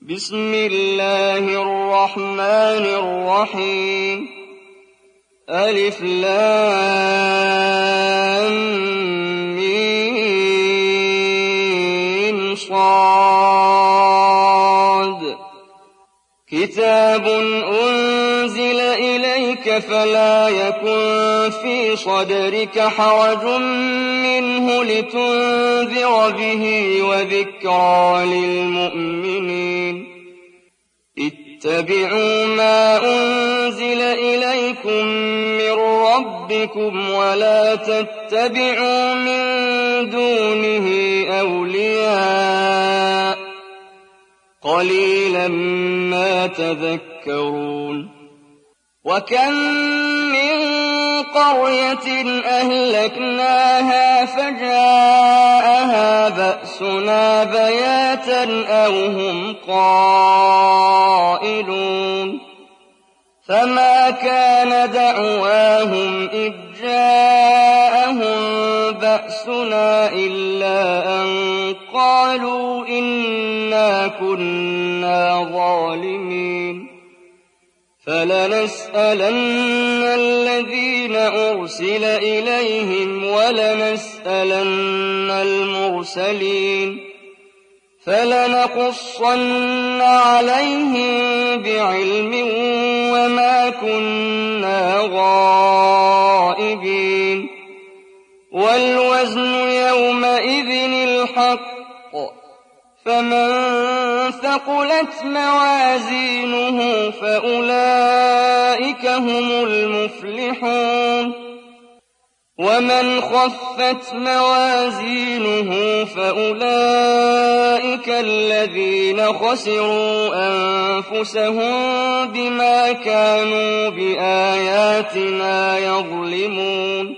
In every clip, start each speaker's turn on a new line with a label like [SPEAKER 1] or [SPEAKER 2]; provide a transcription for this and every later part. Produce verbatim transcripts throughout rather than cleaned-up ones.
[SPEAKER 1] بسم الله الرحمن الرحيم ألف لام ميم صاد كتاب أنزل إليك فلا يكن في صدرك حرج منه لتنذر به وذكرى للمؤمنين اتبعوا ما أنزل إليكم من ربكم ولا تتبعوا من دونه أولياء قليلا ما تذكرون وكم من قرية أهلكناها فجاءها بأسنا بياتا أو هم قائلون فما كان دعواهم إذ جاءهم بأسنا إلا أن قالوا إنا كنا ظالمين فلنسألن الذين أرسل إليهم ولنسألن المرسلين فلنقصن عليهم بعلم وما كنا غائبين والوزن يومئذ الحق فمن ثقلت موازينه فأولئك هم المفلحون ومن خفت موازينه فأولئك الذين خسروا أنفسهم بما كانوا بآياتنا يظلمون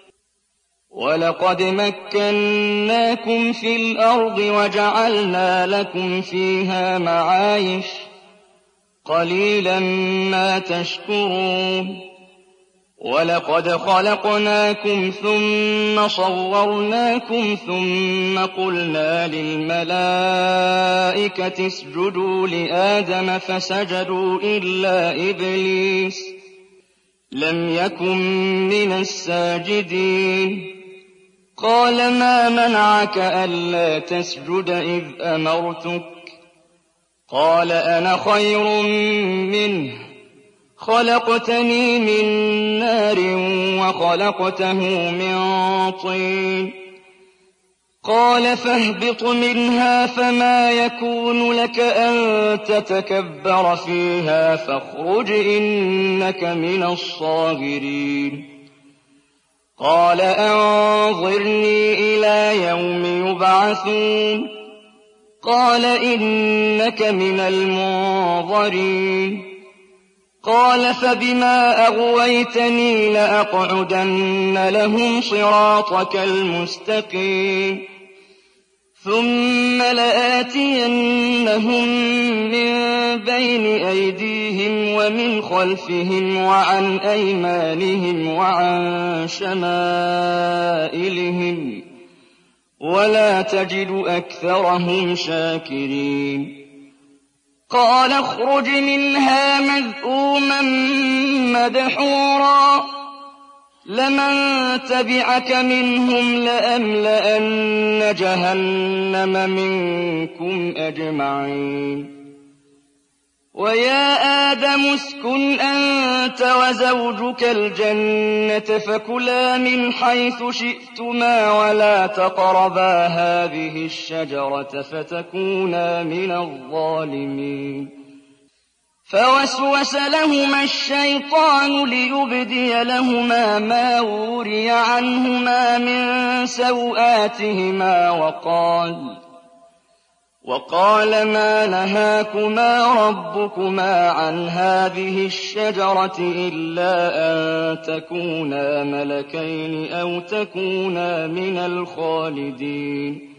[SPEAKER 1] ولقد مكناكم في الأرض وجعلنا لكم فيها معايش قليلا ما تشكرون ولقد خلقناكم ثم صورناكم ثم قلنا للملائكة اسجدوا لآدم فسجدوا إلا إبليس لم يكن من الساجدين قال ما منعك ألا تسجد إذ أمرتك قال أنا خير منه خلقتني من نار وخلقته من طين قال فاهبط منها فما يكون لك أن تتكبر فيها فاخرج إنك من الصاغرين قال أنظرني إلى يوم يبعثون قال إنك من المنظرين قال فبما أغويتني لأقعدن لهم صراطك المستقيم ثم لآتينهم من بين أيديهم ومن خلفهم وعن أيمانهم وعن شمائلهم ولا تجد أكثرهم شاكرين قال اخرج منها مذءوما مدحورا لمن تبعك منهم لأملأن جهنم منكم أجمعين ويا آدم اسكن أنت وزوجك الجنة فكلا من حيث شئتما ولا تقربا هذه الشجرة فتكونا من الظالمين فوسوس لهما الشيطان ليبدي لهما ما وري عنهما من سوآتهما وقال وقال ما نهاكما ربكما عن هذه الشجرة إلا أن تكونا ملكين أو تكونا من الخالدين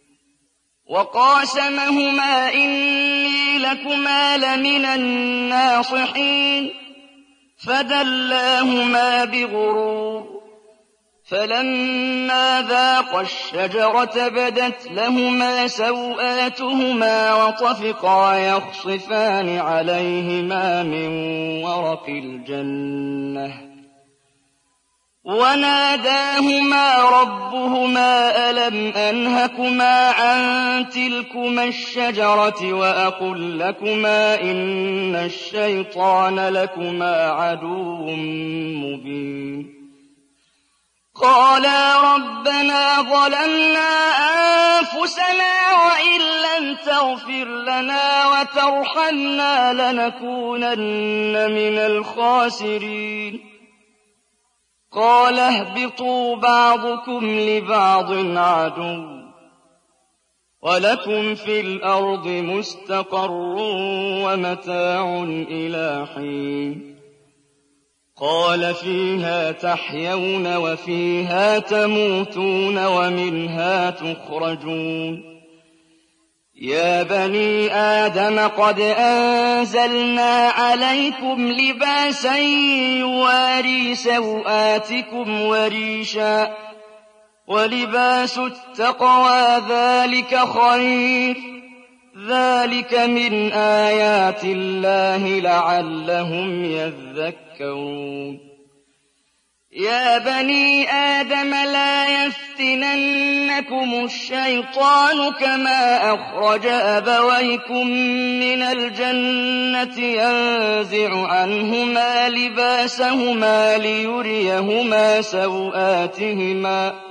[SPEAKER 1] وقاسمهما إني لكما لمن الناصحين فدلاهما بغرور فَلَمَّا ذَاقَا الشَّجَرَةَ بَدَتْ لَهُمَا سَوْآتُهُمَا وَطَفِقَا يَخْصِفَانِ عَلَيْهِمَا مِن وَرَقِ الْجَنَّةِ وَنَادَاهُمَا رَبُّهُمَا أَلَمْ أَنْهَكُمَا عَن تِلْكُمَا الشَّجَرَةِ وَأَقُل لَّكُمَا إِنَّ الشَّيْطَانَ لَكُمَا عَدُوٌّ مُّبِينٌ قَالَا رَبَّنَا ظَلَمْنَا أَنفُسَنَا وَإِن لَّمْ تَغْفِرْ لَنَا وَتَرْحَمْنَا لَنَكُونَنَّ مِنَ الْخَاسِرِينَ قَالَ اهْبِطُوا بَعْضُكُمْ لِبَعْضٍ عَدُوٌّ وَلَكُمْ فِي الْأَرْضِ مُسْتَقَرٌّ وَمَتَاعٌ إِلَىٰ حِينٍ قَالَ فِيهَا تَحْيَوْنَ وَفِيهَا تَمُوتُونَ وَمِنْهَا تُخْرَجُونَ يَا بَنِي آدَمَ قَدْ أَنزَلْنَا عَلَيْكُمْ لِبَاسًا يُوَارِي سَوْآتِكُمْ وَرِيشًا ۖ وَلِبَاسُ التَّقْوَىٰ ذَٰلِكَ خَيْرٌ ۚ ذَٰلِكَ مِنْ آيَاتِ اللَّهِ لَعَلَّهُمْ يَذَّكَّرُونَ يَا بَنِي آدَمَ لَا يَفْتِنَنَّكُمُ الشَّيْطَانُ كَمَا أَخْرَجَ أَبَوَيْكُم مِّنَ الْجَنَّةِ يَنزِعُ عَنْهُمَا لِبَاسَهُمَا لِيُرِيَهُمَا سَوْآتِهِمَا ۗ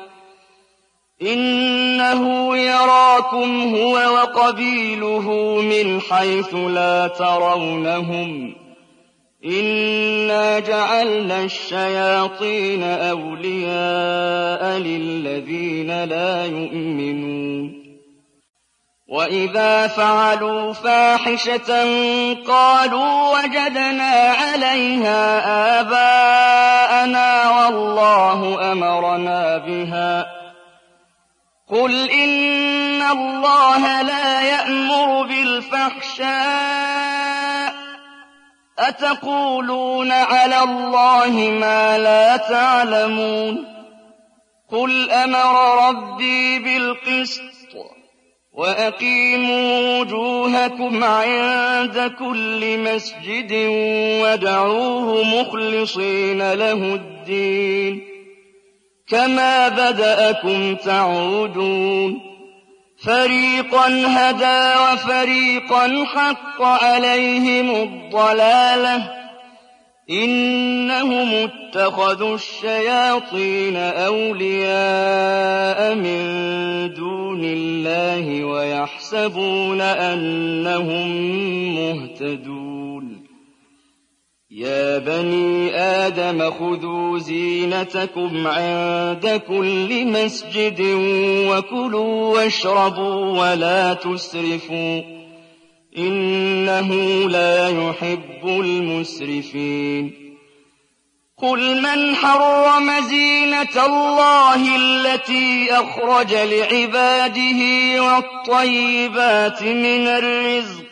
[SPEAKER 1] إِنَّهُ يَرَاكُمْ هُوَ وَقَبِيلُهُ مِنْ حَيْثُ لَا تَرَوْنَهُمْ ۗ إِنَّا جَعَلْنَا الشَّيَاطِينَ أَوْلِيَاءَ لِلَّذِينَ لَا يُؤْمِنُونَ وَإِذَا فَعَلُوا فَاحِشَةً قَالُوا وَجَدْنَا عَلَيْهَا آبَاءَنَا وَاللَّهُ أَمَرَنَا بِهَا ۗ قُلْ إِنَّ اللَّهَ لَا يَأْمُرُ بِالْفَحْشَاءِ ۖ أَتَقُولُونَ عَلَى اللَّهِ مَا لَا تَعْلَمُونَ قُلْ أَمَرَ رَبِّي بِالْقِسْطِ وَأَقِيمُوا وُجُوهَكُمْ عِندَ كُلِّ مَسْجِدٍ وَادْعُوهُ مُخْلِصِينَ لَهُ الدِّينَ كَمَا بَدَأَكُمْ تَعُودُونَ فَرِيقًا هَدَىٰ وَفَرِيقًا حَقَّ عَلَيْهِمُ الضَّلَالَةُ ۗ إِنَّهُمُ اتَّخَذُوا الشَّيَاطِينَ أَوْلِيَاءَ مِن دُونِ اللَّهِ وَيَحْسَبُونَ أَنَّهُم مُّهْتَدُونَ يَا بَنِي آدَمَ خُذُوا زِينَتَكُمْ عِندَ كُلِّ مَسْجِدٍ وَكُلُوا وَاشْرَبُوا وَلَا تُسْرِفُوا ۚ إِنَّهُ لَا يُحِبُّ الْمُسْرِفِينَ قُلْ مَنْ حَرَّمَ زِينَةَ اللَّهِ الَّتِي أَخْرَجَ لِعِبَادِهِ وَالطَّيِّبَاتِ مِنَ الرِّزْقِ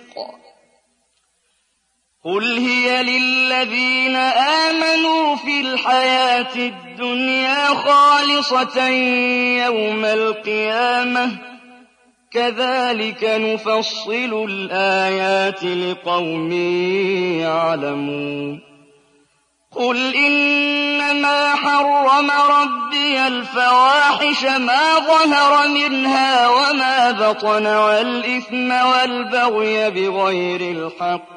[SPEAKER 1] قُلْ هِيَ لِلَّذِينَ آمَنُوا فِي الْحَيَاةِ الدُّنْيَا خَالِصَةً يَوْمَ الْقِيَامَةِ ۗ كَذَٰلِكَ نُفَصِّلُ الْآيَاتِ لِقَوْمٍ يَعْلَمُونَ قُلْ إِنَّمَا حَرَّمَ رَبِّيَ الْفَوَاحِشَ مَا ظَهَرَ مِنْهَا وَمَا بَطَنَ وَالْإِثْمَ وَالْبَغْيَ بِغَيْرِ الْحَقِّ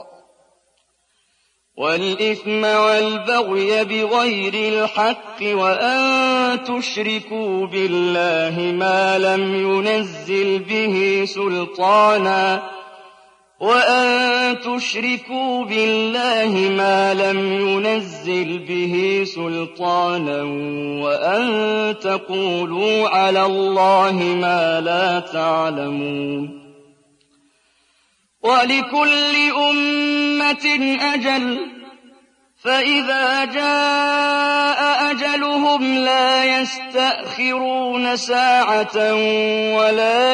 [SPEAKER 1] وَالْإِثْمَ وَالْبَغْيَ بِغَيْرِ الْحَقِّ وَأَن تُشْرِكُوا بِاللَّهِ مَا لَمْ يُنَزِّلْ بِهِ سُلْطَانًا وَأَن تُشْرِكُوا بِاللَّهِ مَا لَمْ يُنَزِّلْ بِهِ سُلْطَانًا وَأَن تَقُولُوا عَلَى اللَّهِ مَا لَا تَعْلَمُونَ وَلِكُلِّ أُمَّةٍ أَجَلٌ ۖ فَإِذَا جَاءَ أَجَلُهُمْ لَا يَسْتَأْخِرُونَ سَاعَةً وَلَا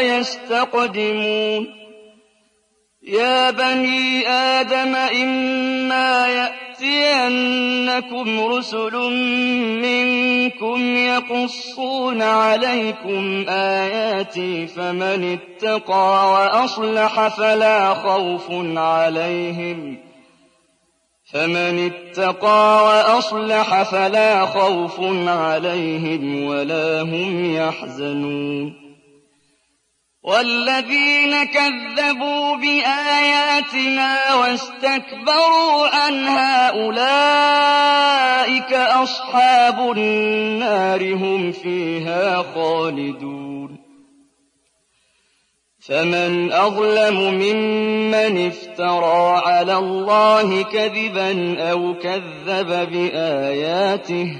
[SPEAKER 1] يَسْتَقْدِمُونَ يَا بَنِي آدَمَ إِمَّا يَأْتِيَنَّكُم يَأْتِيَنَّكُمْ رُسُلٌ مِّنكُمْ يَقُصُّونَ عَلَيْكُمْ آيَاتِي فَمَنِ اتَّقَىٰ وَأَصْلَحَ فَلَا خَوْفٌ عَلَيْهِمْ فَمَنِ اتَّقَىٰ وَأَصْلَحَ فَلَا خَوْفٌ عَلَيْهِمْ وَلَا هُمْ يَحْزَنُونَ وَالَّذِينَ كَذَّبُوا بِآيَاتِنَا وَاسْتَكْبَرُوا عَنْهَا أُولَٰئِكَ أَصْحَابُ النَّارِ هُمْ فِيهَا خَالِدُونَ فَمَنْ أَظْلَمُ مِمَّنِ افْتَرَىٰ عَلَى اللَّهِ كَذِبًا أَوْ كَذَّبَ بِآيَاتِهِ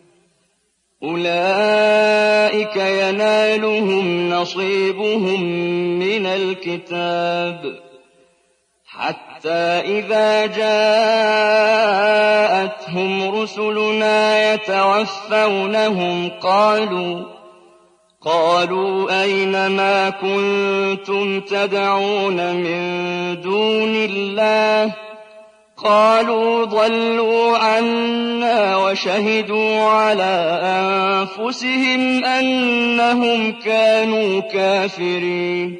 [SPEAKER 1] أُولَٰئِكَ يَنَالُهُمْ نَصِيبُهُم مِّنَ الْكِتَابِ حَتَّىٰ إِذَا جَاءَتْهُمْ رُسُلُنَا يَتَوَفَّوْنَهُمْ قَالُوا قَالُوا أَيْنَ مَا كُنتُمْ تَدْعُونَ مِن دُونِ اللَّهِ قَالُوا ضَلُّوا عَنَّا وَشَهِدُوا عَلَىٰ أَنفُسِهِمْ أَنَّهُمْ كَانُوا كَافِرِينَ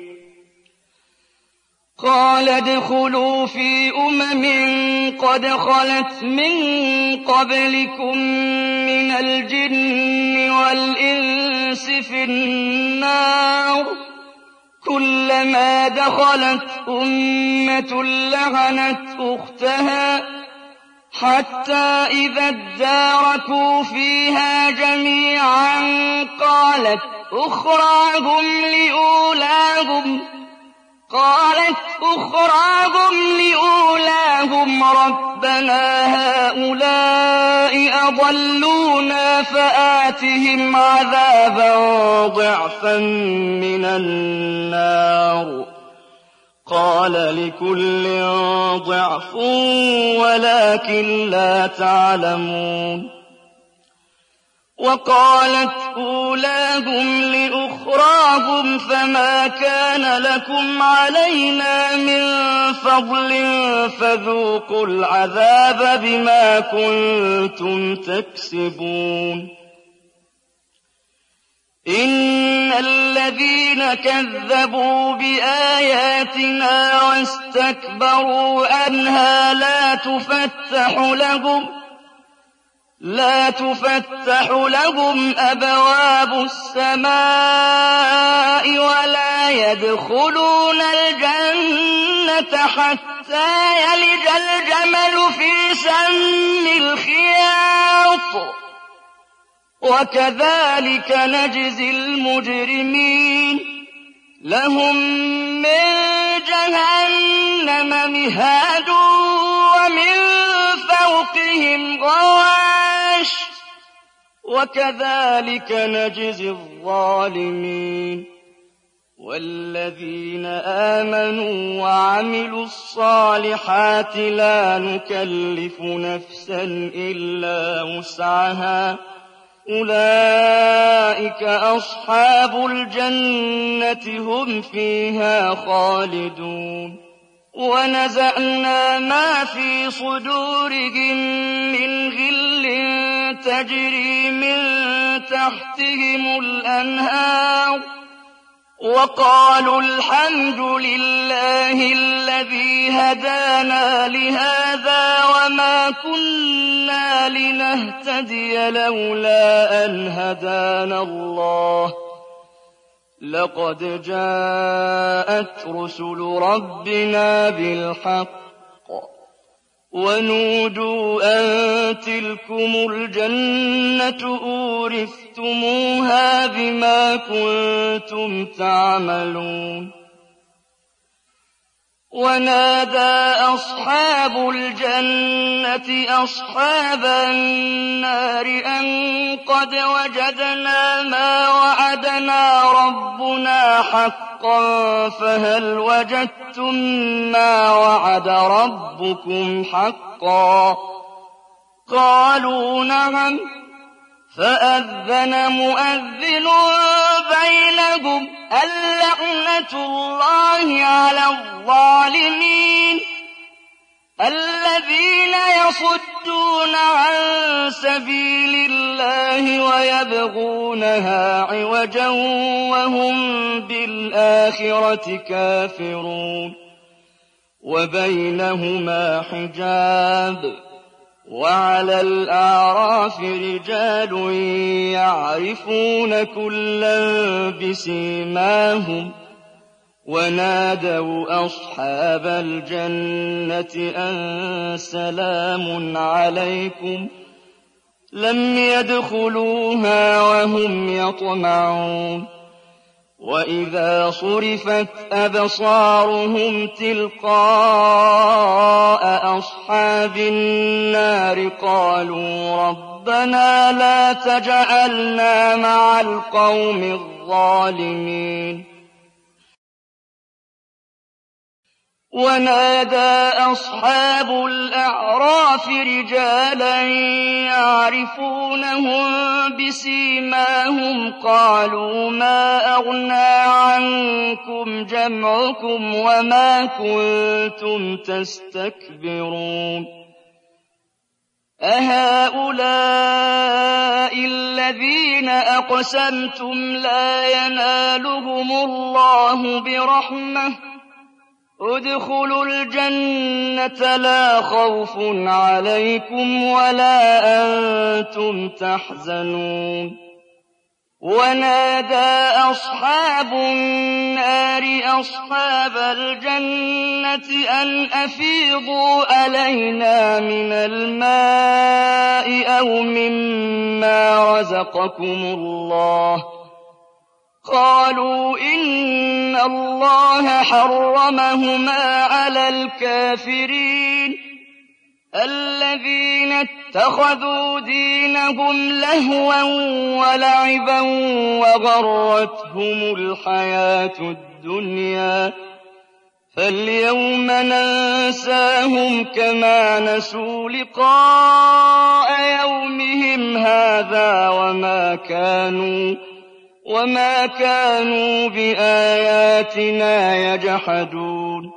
[SPEAKER 1] قَالَ ادْخُلُوا فِي أُمَمٍ قَدْ خَلَتْ مِن قَبْلِكُم مِّنَ الْجِنِّ وَالْإِنسِ فِي النَّارِ كُلَّمَا دَخَلَتْ أُمَّةٌ لَّعَنَتْ أُخْتَهَا حَتَّىٰ إِذَا ادَّارَكُوا فِيهَا جَمِيعًا قَالَتْ أُخْرَاهُمْ لِأُولَاهُمْ قالت أخراهم لأولاهم ربنا هؤلاء أضلونا فآتهم عذابا ضعفا من النار قال لكل ضعف ولكن لا تعلمون وقالت أولاهم لأخراهم فما كان لكم علينا من فضل فذوقوا العذاب بما كنتم تكسبون إن الذين كذبوا بآياتنا واستكبروا عنها لا تفتح لهم لا تفتح لهم أبواب السماء ولا يدخلون الجنة حتى يلج الجمل في سم الخياط وكذلك نجزي المجرمين لهم من جهنم مهاد ومن فوقهم غواش وكذلك نجزي الظالمين والذين آمنوا وعملوا الصالحات لا نكلف نفسا إلا وسعها أولئك أصحاب الجنة هم فيها خالدون ونزعنا ما في صدورهم من غل تجري من تحتهم الأنهار وقالوا الحمد لله الذي هدانا لهذا وما كنا لنهتدي لولا أن هدانا الله لقد جاءت رسل ربنا بالحق ونودوا أن تلكم الجنة أورثتموها بما كنتم تعملون ونادى أصحاب الجنة أصحاب النار أن قد وجدنا ما وعدنا ربنا حقا فهل وجدتم ما وعد ربكم حقا قالوا نعم فأذن مؤذن بينهم اللعنة الله على الظالمين الذين يصدون عن سبيل الله ويبغونها عوجا وهم بالآخرة كافرون وبينهما حجاب وعلى الأعراف رجال يعرفون كلا بسيماهم ونادوا أصحاب الجنة أن سلام عليكم لم يدخلوها وهم يطمعون وإذا صرفت أبصارهم تلقاء أصحاب النار قالوا ربنا لا تجعلنا مع القوم الظالمين ونادى أصحاب الأعراف رجالا يعرفونهم بسيماهم قالوا ما أغنى عنكم جمعكم وما كنتم تستكبرون أهؤلاء الذين أقسمتم لا ينالهم الله برحمة ادخلوا الجنة لا خوف عليكم ولا أنتم تحزنون ونادى أصحاب النار أصحاب الجنة أن أفيضوا علينا من الماء أو مما رزقكم الله قالوا إن الله حرمهما على الكافرين الذين اتخذوا دينهم لهوا ولعبا وغرتهم الحياة الدنيا فاليوم ننساهم كما نسوا لقاء يومهم هذا وما كانوا وما كانوا بآياتنا يجحدون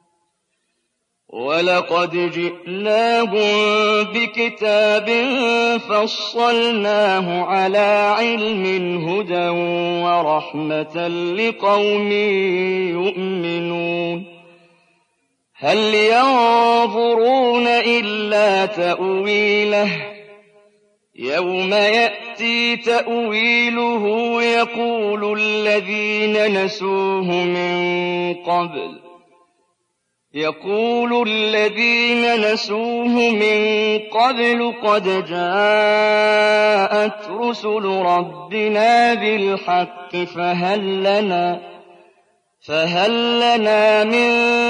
[SPEAKER 1] ولقد جئناهم بكتاب فصلناه على علم هدى ورحمة لقوم يؤمنون هل ينظرون إلا تأويله يوم يأتي تأويله يقول الذين نسوه من قبل يقول الذين نسوه من قبل قد جاءت رسل ربنا بالحق فهل لنا فهل لنا من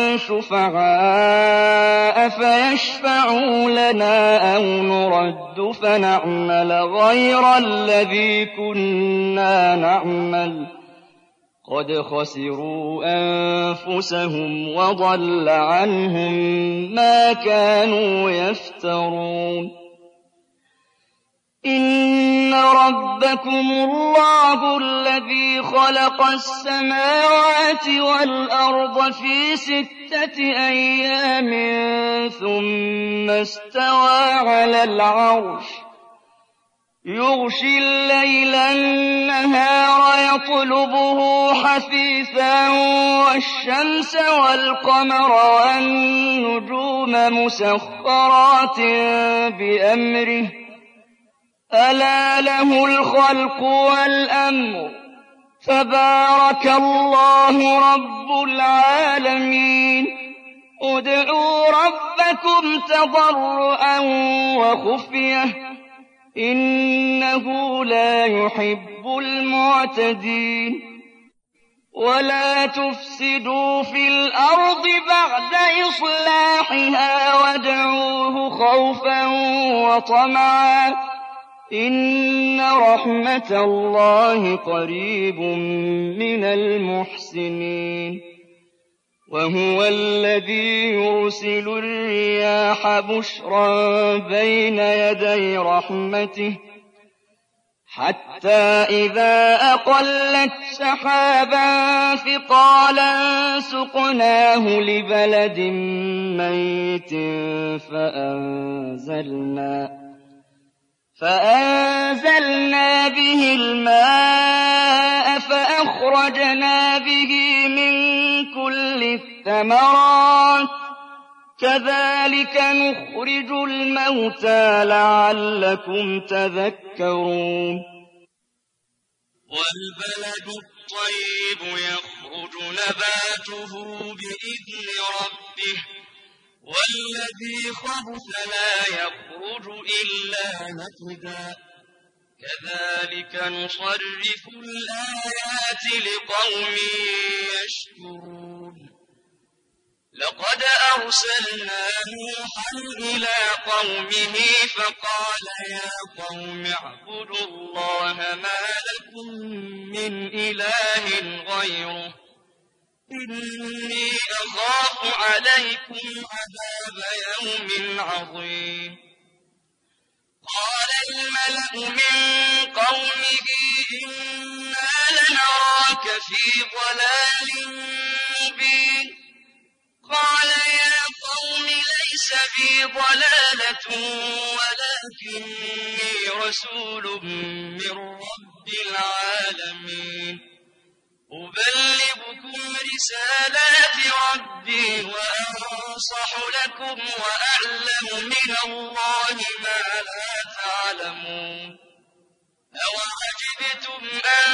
[SPEAKER 1] شفعاء فيشفعوا لنا أو نرد فنعمل غير الذي كنا نعمل قد خسروا أنفسهم وضل عنهم ما كانوا يفترون إن ربكم الله الذي خلق السماوات والأرض في ستة أيام ثم استوى على العرش يغشي الليل النهار يطلبه حثيثا والشمس والقمر والنجوم مسخرات بأمره ألا له الخلق والأمر تبارك الله رب العالمين ادعوا ربكم تضرعا وخفية إنه لا يحب المعتدين ولا تفسدوا في الأرض بعد إصلاحها وادعوه خوفا وطمعا إن رحمة الله قريب من المحسنين وهو الذي يرسل الرياح بشرا بين يدي رحمته حتى إذا أقلت سحابا ثقالا سقناه لبلد ميت فأنزلنا فأنزلنا به الماء فأخرجنا به من كل الثمرات كذلك نخرج الموتى لعلكم تذكرون
[SPEAKER 2] والبلد الطيب يخرج نباته بإذن ربه والذي خبث لا يخرج إلا نكدا كذلك نصرف الآيات لقوم يشكرون لقد أرسلنا نوحا إلى قومه فقال يا قوم اعبدوا الله ما لكم من إله غيره إني أخاف عليكم عذاب يوم عظيم قال الملأ من قومه إنا لنراك في ضلال مبين قال يا قوم ليس بي ضلالة ولكني رسول من رب العالمين أبلغكم رسالات ربي وأنصح لكم وأعلم من الله ما لا تعلمون أوعجبتم أن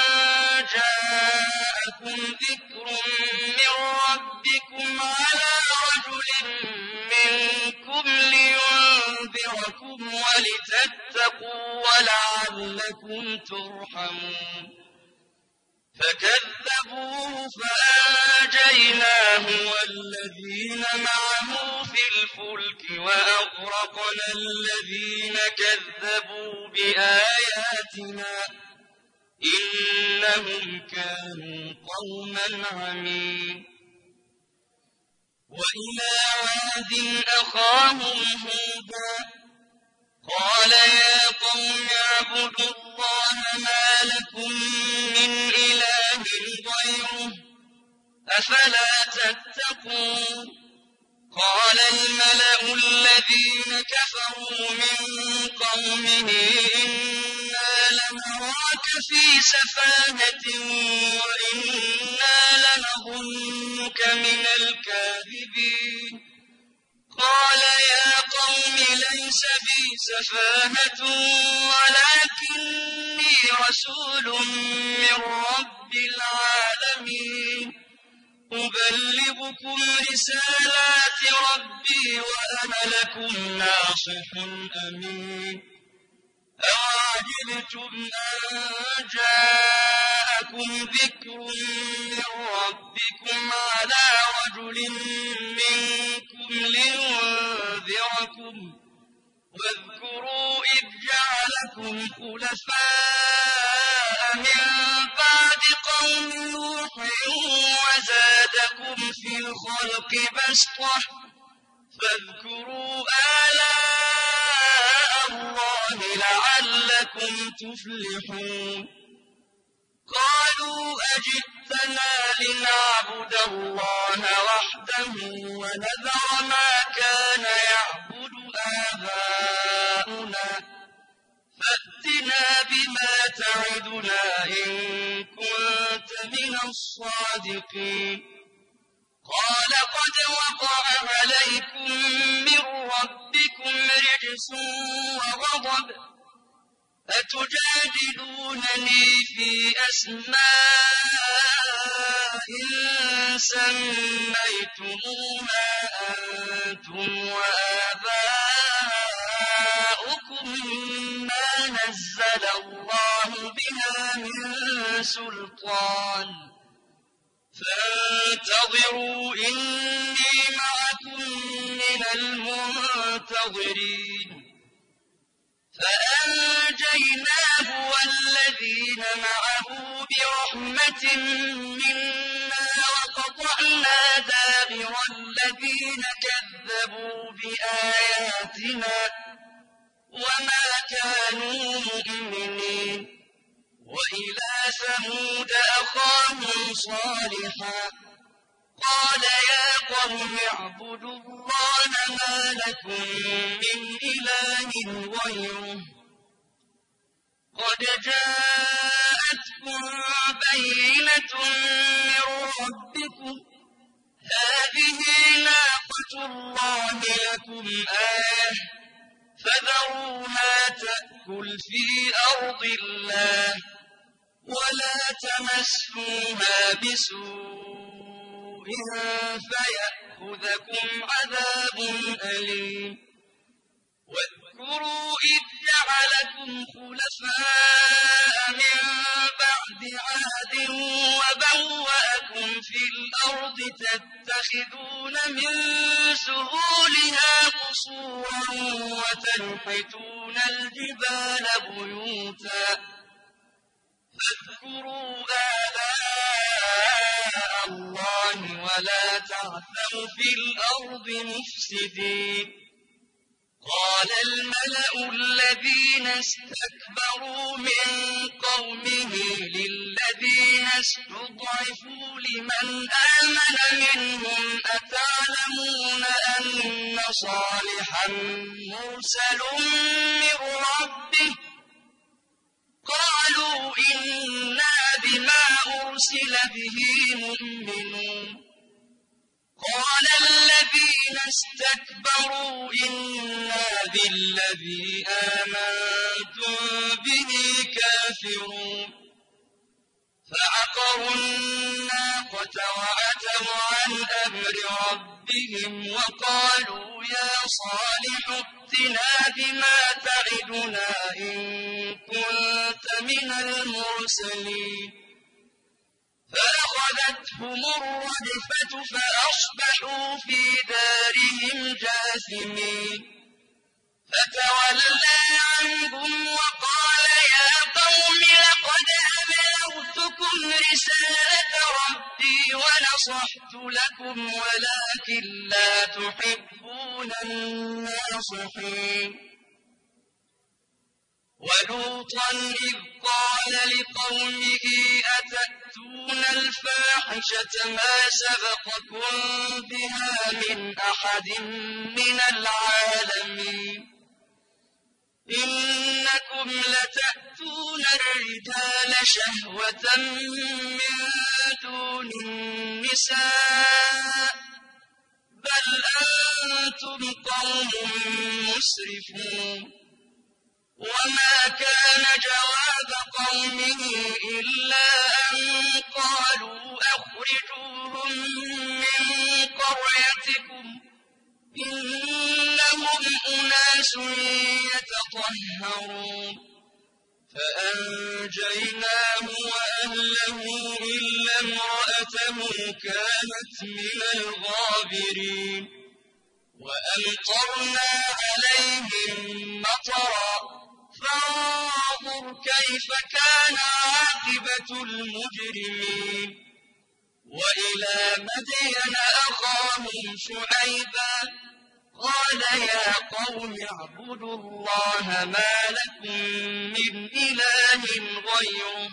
[SPEAKER 2] جاءكم ذكر من ربكم على رجل منكم لينذركم ولتتقوا ولعلكم ترحمون فكذبوه فأنجيناه والذين معه في الفلك وأغرقنا الذين كذبوا بآياتنا إنهم كانوا قوما عمين وإلى عاد أخاهم هودا قال يا قوم اعبدوا الله ما لكم من إله غيره أفلا تتقون قال الملأ الذين كفروا من قومه إنا لنراك في سفاهة وإنا لنظنك من الكاذبين قال يا قوم ليس بي سفاهة ولكني رسول من رب العالمين أبلغكم رسالات ربي وأنا لكم ناصح أمين أوعجبتم أن جاءكم ذكر من ربكم على رجل منكم لينذركم واذكروا إذ جعلكم خلفاء من بعد قوم نوح وزادكم في الخلق بسطة فاذكروا آلاء الله لعلكم تفلحون قالوا أجئتنا لنعبد الله وحده ونذر ما كان يعبد آباؤنا فأتنا بما تعدنا إن كنت من الصادقين قال قد وقع عليكم من ربكم رجس وغضب أتجادلونني في أسماء سميتموها أنتم وآباؤكم ما نزل الله بها من سلطان فانتظروا إني معكم من المنتظرين فأنجيناه والذين معه برحمة منا وقطعنا دابر الذين كذبوا بآياتنا وما كانوا مؤمنين وإلى ثمود أخاهم صالحا قال يا قوم اعبدوا الله ما لكم من إله غيره قد جاءتكم بينة من ربكم هذه ناقة الله لكم آية فذروها تأكل في أرض الله ولا تمسوها بسوء فيأخذكم عذاب أليم واذكروا إذ جعلكم خلفاء من بعد عاد وبوأكم في الأرض تتخذون من سهولها قصورا وتنحتون الجبال بيوتا فاذكروا آلاء الله ولا تعثوا في الأرض مفسدين قال الملأ الذين استكبروا من قومه للذين استضعفوا لمن آمن منهم أتعلمون أن صالحا مرسل من ربه قالوا إنا بما أرسل به مؤمنون قال الذين استكبروا إنا بالذي آمنتم به كافرون فعقروا الناقة وعتوا عن أمر ربهم وقالوا يا صالح ائتنا بما تعدنا إن كنت من المرسلين فأخذتهم الرجفة فأصبحوا في دارهم جاثمين فتولى عنهم وقال يا قوم لقد أبلغتكم رسالة ربي ونصحت لكم ولكن لا تحبون الناصحين ولوطا إذ قال لقومه أتأتون الفاحشة ما سبقكم بها من أحد من العالمين إنكم لتأتون الرجال شهوة من دون النساء بل أنتم قوم مسرفون وما كان جواب قومه إلا أن قالوا أخرجوهم من قريتكم إنهم أناس يتطهرون فأنجيناه وأهله إلا امرأته كانت من الغابرين وأمطرنا عليهم مطرا فانظر كيف كان عاقبة المجرمين وإلى مدين أخاهم شعيبا قال يا قوم اعبدوا الله ما لكم من إله غيره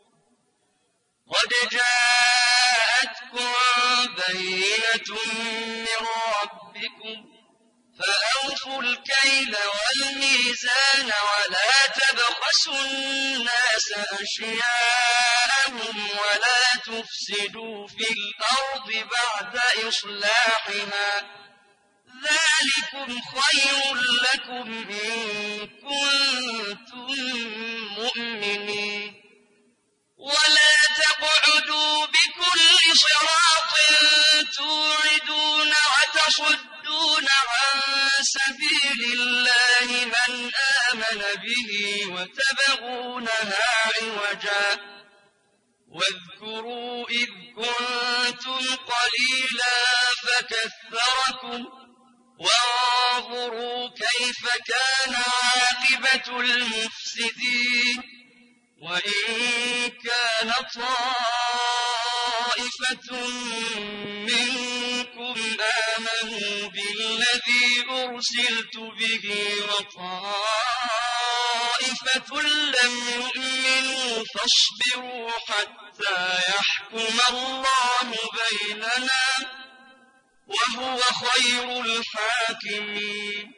[SPEAKER 2] قد جاءتكم بينة من ربكم فأوفوا الكيل والميزان ولا تبخسوا الناس أشياءهم ولا تفسدوا في الأرض بعد إصلاحها ذلكم خير لكم إن كنتم مؤمنين ولا تقعدوا بكل صراط توعدون وتصدون عن سبيل الله من آمن به وتبغونها عوجا واذكروا إذ كنتم قليلا فكثركم وانظروا كيف كان عاقبة المفسدين وإن كان طائفة منكم آمنوا بالذي الذي أرسلت به وطائفة لم يؤمنوا فاصبروا حتى يحكم الله بيننا وهو خير الحاكمين.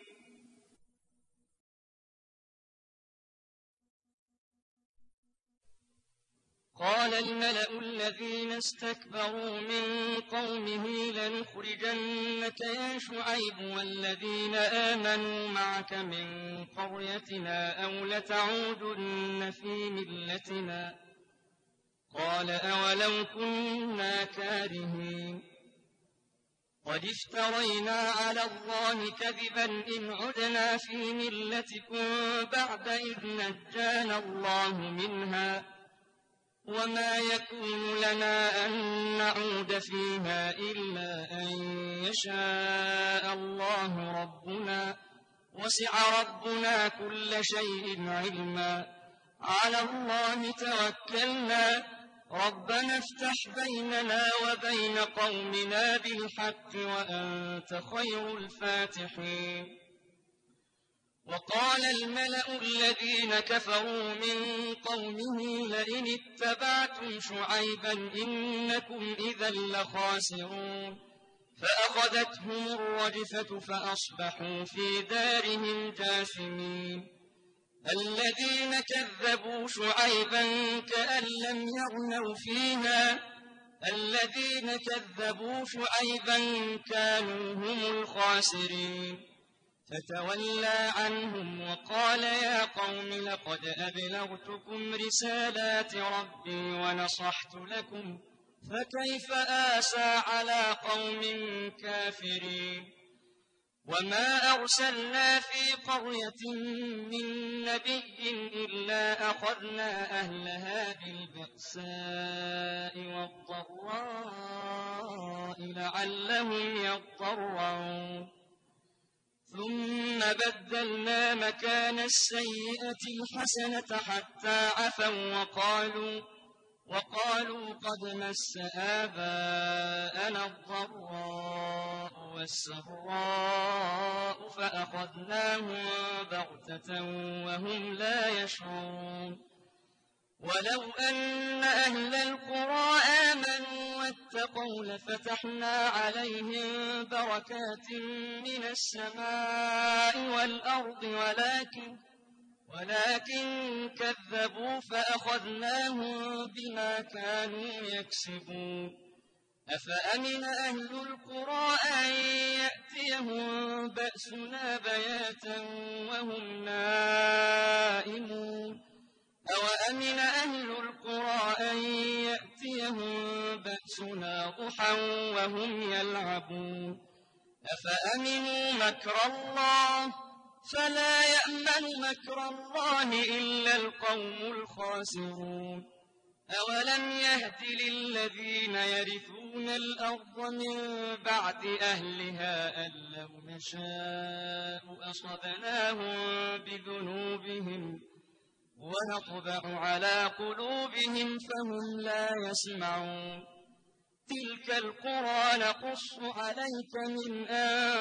[SPEAKER 1] قال الملأ الذين استكبروا من قومه لنخرجنك يا شعيب والذين آمنوا معك من قريتنا أو لتعودن في ملتنا. قال أولو كنا كارهين قد افترينا على الله كذبا إن عدنا في ملتكم بعد إذ نجانا الله منها وما يكون لنا أن نعود فيها إلا أن يشاء الله ربنا وسع ربنا كل شيء علما على الله توكلنا ربنا افتح بيننا وبين قومنا بالحق وأنت خير الفاتحين. وقال الملأ الذين كفروا من قومه لئن اتبعتم شعيبا إنكم إذا لخاسرون فأخذتهم الرجفة فأصبحوا في دارهم جاثمين. الذين كذبوا شعيبا كأن لم يغنوا فيها الذين كذبوا شعيبا كانوا هم الخاسرين. فتولى عنهم وقال يا قوم لقد أبلغتكم رسالات ربي ونصحت لكم فكيف آسى على قوم كافرين. وما أرسلنا في قرية من نبي إلا أخذنا أهلها بالبأساء والضراء لعلهم يضرعون ثم بدلنا مكان السيئة الحسنة حتى عفوا وقالوا وقالوا قد مس آباءنا الضراء والسراء فأخذناهم بغتة وهم لا يشعرون. ولو أن أهل القرى آمنوا واتقوا لفتحنا عليهم بركات من السماء والأرض ولكن ولكن كذبوا فأخذناهم بما كانوا يكسبون. أفأمن أهل القرى أن يأتيهم بأسنا بياتا وهم نائمون أوأمن أهل القرى أن يأتيهم بأسنا ضحى وهم يلعبون. أفأمنوا مكر الله فلا يأمن مكر الله إلا القوم الخاسرون. أولم يهد للذين يرثون الأرض من بعد أهلها أن لو نشاء أصبناهم بذنوبهم ونطبع على قلوبهم فهم لا يسمعون. تلك القرى نقص عليك من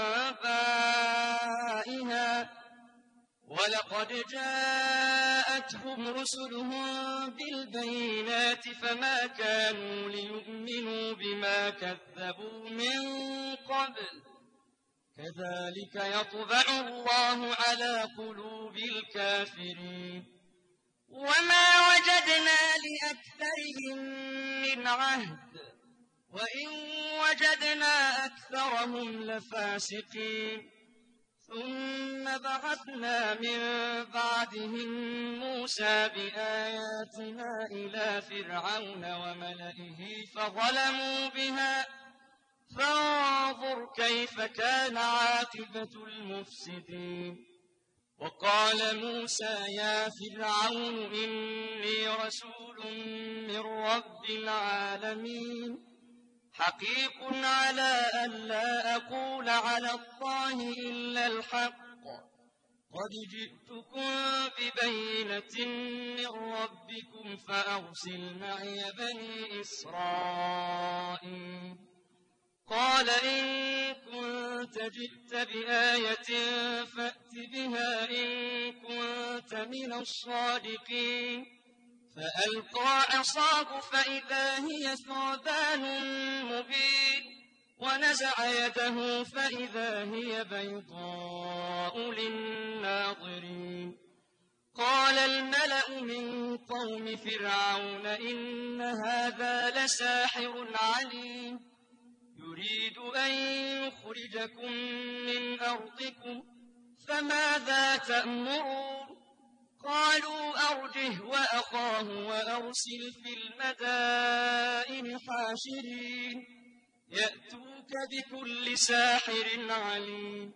[SPEAKER 1] آبائها ولقد جاءتهم رسلهم بالبينات فما كانوا ليؤمنوا بما كذبوا من قبل كذلك يطبع الله على قلوب الكافرين. وما وجدنا لأكثرهم من عهد وإن وجدنا أكثرهم لفاسقين. ثم بعثنا من بعدهم موسى بآياتنا إلى فرعون وملئه فظلموا بها فانظر كيف كان عاقبة المفسدين. وقال موسى يا فرعون إني رسول من رب العالمين حقيق على أن لا أقول على الله إلا الحق قد جئتكم ببينة من ربكم فأرسل معي بني إسرائيل. قال إن كنت جئت بآية فأت بها إن كنت من الصادقين فألقى عصاه فإذا هي ثعبان مبين ونزع يده فإذا هي بيضاء للناظرين قال الملأ من قوم فرعون إن هذا لساحر عليم يريد أن يخرجكم من أرضكم فماذا تأمرون قالوا أرجه وأخاه وأرسل في المدائن حاشرين يأتوك بكل ساحر عليم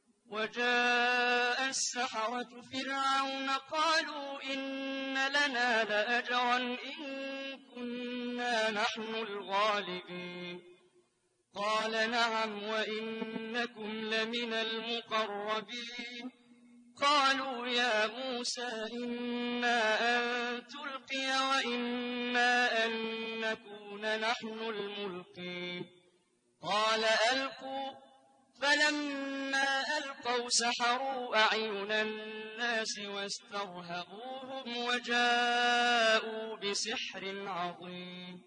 [SPEAKER 1] وجاء السحرة فرعون قالوا إن لنا لأجرا إن كنا نحن الغالبين قال نعم وإنكم لمن المقربين قالوا يا موسى إما أن تلقي وإما أن نكون نحن الملقين قال ألقوا فلما ألقوا سحروا أعين الناس واسترهبوهم وجاءوا بسحر عظيم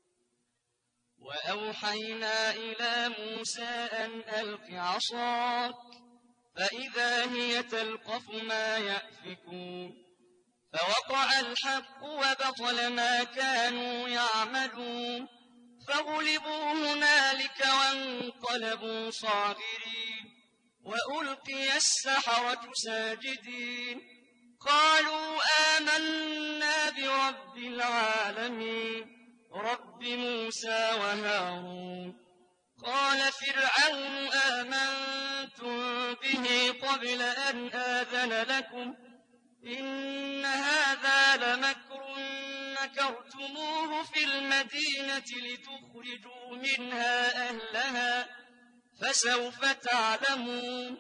[SPEAKER 1] وأوحينا إلى موسى أن ألق عصاك فإذا هي تلقف ما يأفكون فوقع الحق وبطل ما كانوا يعملون فغلبوا هنالك وانقلبوا صاغرين وألقي السحرة ساجدين قالوا آمنا برب العالمين رب موسى وهارون قال فرعون آمنتم به قبل أن آذن لكم إن هذا لمكر مكرتموه في المدينة لتخرجوا منها أهلها فسوف تعلمون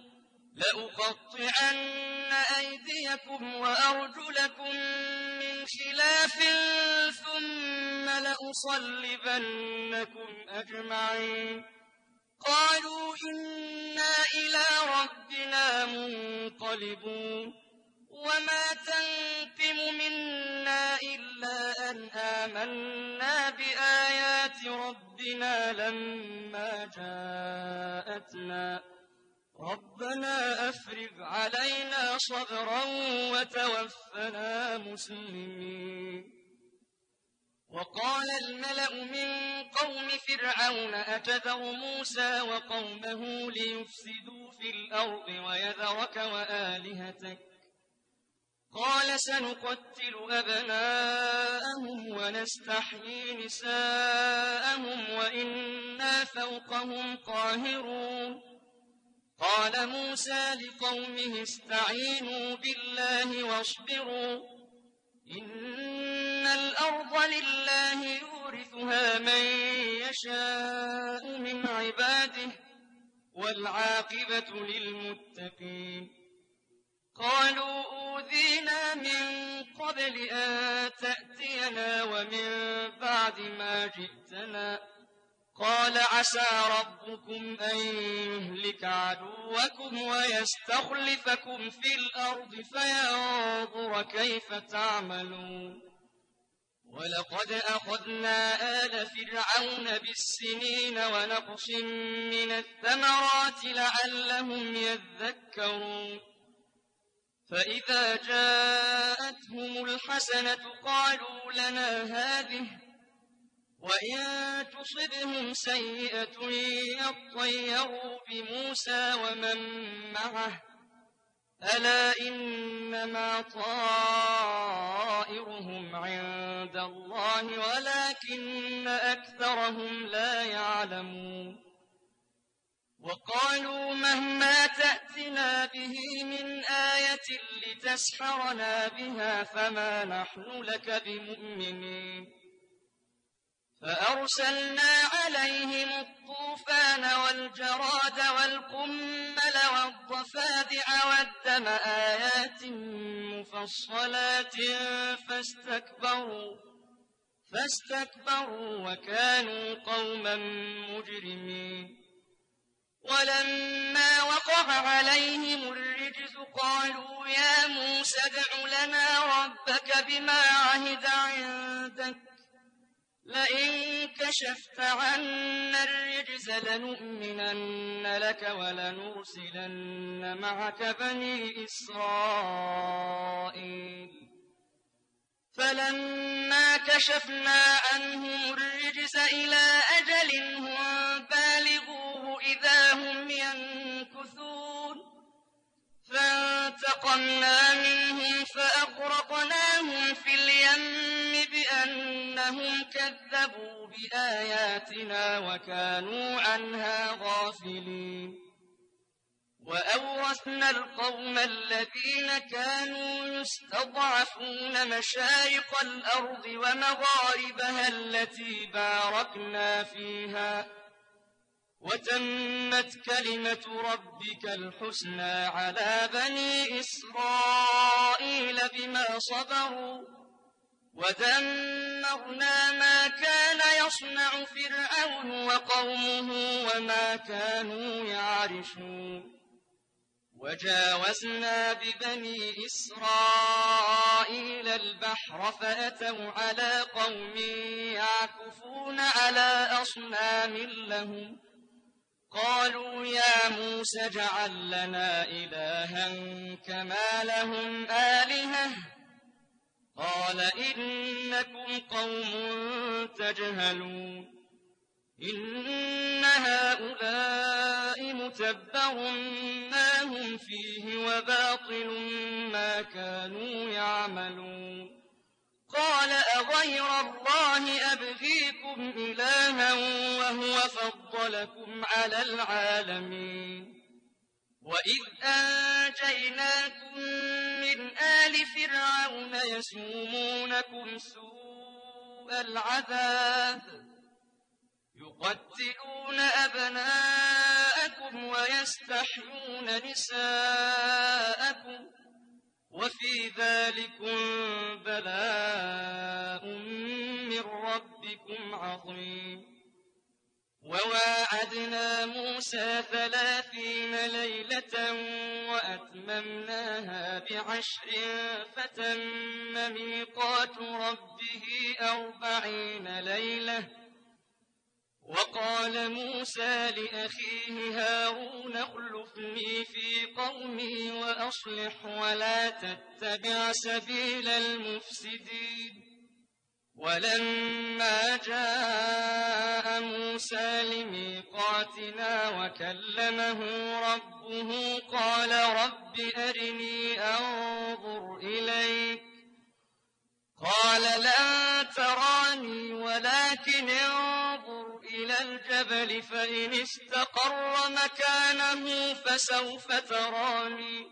[SPEAKER 1] لأقطعن أيديكم وأرجلكم من خلاف ثم لأصلبنكم أجمعين قالوا إنا إلى ربنا منقلبون وما تنقم منا إلا أن آمنا بآيات ربنا لما جاءتنا ربنا أفرغ علينا صبرا وتوفنا مسلمين وقال الملأ من قوم فرعون أتذر موسى وقومه ليفسدوا في الأرض ويذرك وآلهتك قال سنقتل أبناءهم ونستحيي نساءهم وإنا فوقهم قاهرون قال موسى لقومه استعينوا بالله واصبروا إن الأرض لله يورثها من يشاء من عباده والعاقبة للمتقين قالوا أوذينا من قبل أن تأتينا ومن بعد ما جئتنا قال عسى ربكم أن يهلك عدوكم ويستخلفكم في الأرض فينظر كيف تعملون ولقد أخذنا آل فرعون بالسنين ونقص من الثمرات لعلهم يذكرون فإذا جاءتهم الحسنة قالوا لنا هذه وإن تصبهم سيئة يطيروا بموسى ومن معه ألا إنما طائرهم عند الله ولكن أكثرهم لا يعلمون وقالوا مهما تأتنا به من آية لتسحرنا بها فما نحن لك بمؤمنين فأرسلنا عليهم الطوفان والجراد والقمل والضفادع والدم آيات مفصلات فاستكبروا فاستكبروا وكانوا قوما مجرمين. ولما وقع عليهم الرجز قالوا يا موسى ادع لنا ربك بما عهد عندك لئن كشفت عنا الرجز لنؤمنن لك ولنرسلن معك بني إسرائيل. فلما كشفنا عنهم الرجز إلى أجل هم بالغوه إذا هم ينكثون فانتقمنا منهم فأغرقناهم في اليم بأنهم كذبوا بآياتنا وكانوا عنها غافلين. وأورثنا القوم الذين كانوا يستضعفون مشارق الأرض ومغاربها التي باركنا فيها وتمت كلمة ربك الحسنى على بني إسرائيل بما صبروا ودمرنا ما كان يصنع فرعون وقومه وما كانوا يعرشون. وجاوزنا ببني إسرائيل البحر فأتوا على قوم يعكفون على أصنام لهم قالوا يا موسى اجعل لنا إلها كما لهم آلهة قال إنكم قوم تجهلون. إن هؤلاء متبر ما هم فيه وباطل ما كانوا يعملون. قال أغير الله أبغيكم إلها وهو فضلكم على العالمين. وإذ أنجيناكم من آل فرعون يسومونكم سوء العذاب يقتلون أبناءكم ويستحيون نساءكم وفي ذلكم بلاء من ربكم عظيم. وواعدنا موسى ثلاثين ليلة وأتممناها بعشر فتم ميقات ربه أربعين ليلة. وقال موسى لأخيه هارون اخلفني في قومي وأصلح ولا تتبع سبيل المفسدين. ولما جاء موسى لميقاتنا وكلمه ربه قال رب أرني أنظر إليك قال لن تراني ولكن انظر إلى الجبل فإن استقر مكانه فسوف تراني.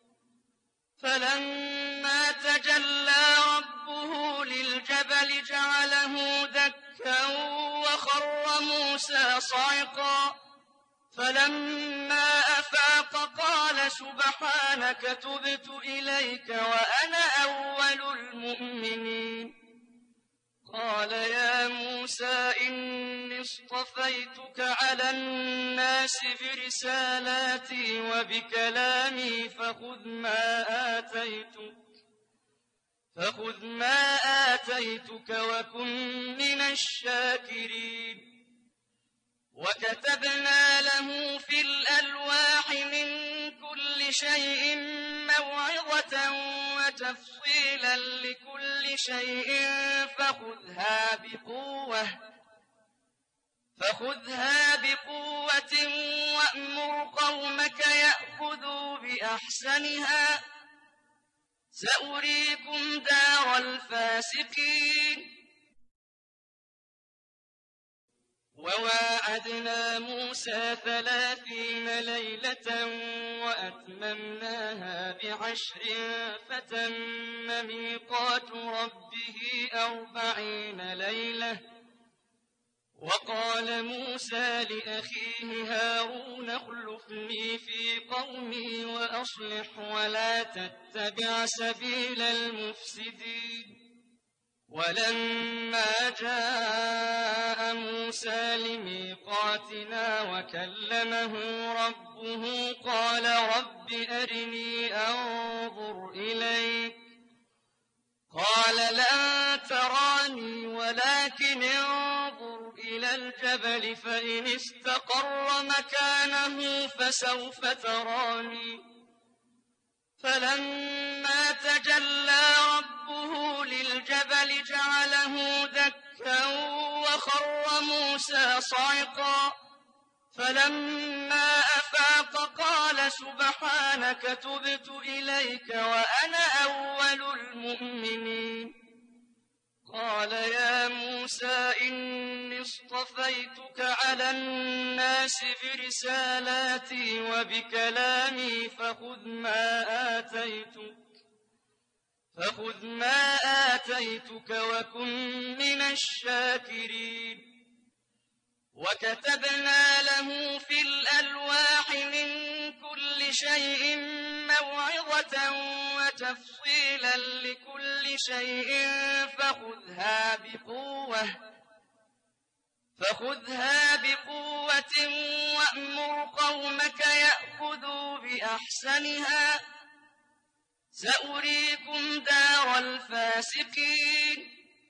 [SPEAKER 1] فلما تجلى ربه للجبل جعله دكا وخر موسى صعقا. فلما أفاق قال سبحانك تبت إليك وأنا أول المؤمنين. قال يا موسى إني اصطفيتك على الناس برسالاتي وبكلامي فخذ ما آتيتك فخذ ما آتيتك وكن من الشاكرين. وكتبنا له في الألواح من كل شيء موعظة وتفصيلا لكل شيء فخذها بقوة فخذها بقوة وأمر قومك يأخذوا بأحسنها سأريكم دار الفاسقين. وواعدنا موسى ثلاثين ليلة وأتممناها بعشر فتم ميقات ربه أربعين ليلة. وقال موسى لأخيه هارون اخلفني في قومي وأصلح ولا تتبع سبيل المفسدين. ولما جاء موسى لميقاتنا وكلمه ربه قال رب أرني أنظر إليك قال لن تراني ولكن انظر إلى الجبل فإن استقر مكانه فسوف تراني فلما تجلى ربه للجبل جعله دكا وخر موسى صعقا فلما أفاق قال سبحانك تبت إليك وأنا أول المؤمنين قال يا موسى إني اصطفيتك على الناس برسالاتي وبكلامي فخذ ما آتيتك فخذ ما آتيتك وكن من الشاكرين وكتبنا له في الألواح من كل شيء موعظة وتفصيلا لكل شيء فخذها بقوة فخذها بقوة وأمر قومك يأخذوا بأحسنها سأريكم دار الفاسقين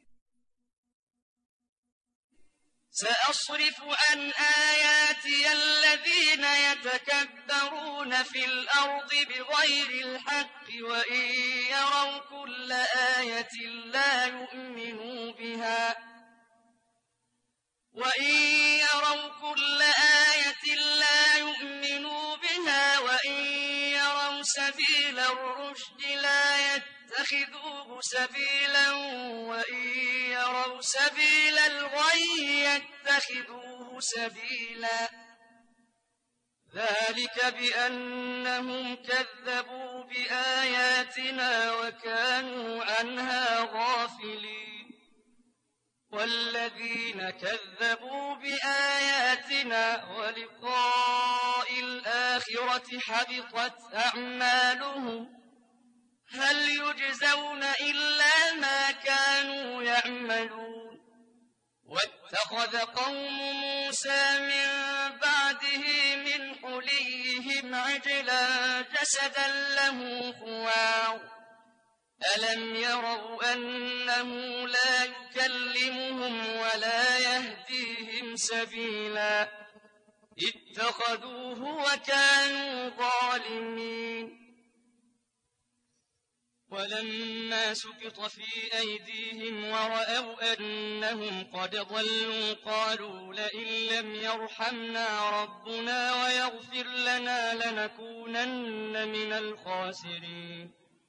[SPEAKER 1] سأصرف عن آياتي الذين يتكبرون في الأرض بغير الحق وإن يروا كل آية لا يؤمنوا بها وإن يروا كل آية لا يؤمنوا بها وإن يروا سبيل الرشد لا يتخذوه سبيلا وإن يروا سبيل الغي يتخذوه سبيلا ذلك بأنهم كذبوا بآياتنا وكانوا عنها غافلين والذين كذبوا بآياتنا ولقاء الآخرة حبطت أعمالهم هل يجزون إلا ما كانوا يعملون واتخذ قوم موسى من بعده من حليهم عجلا جسدا له خوار ألم يروا أنه لا يكلمهم ولا يهديهم سبيلا اتخذوه وكانوا ظالمين ولما سقط في أيديهم ورأوا أنهم قد ضلوا قالوا لئن لم يرحمنا ربنا ويغفر لنا لنكونن من الخاسرين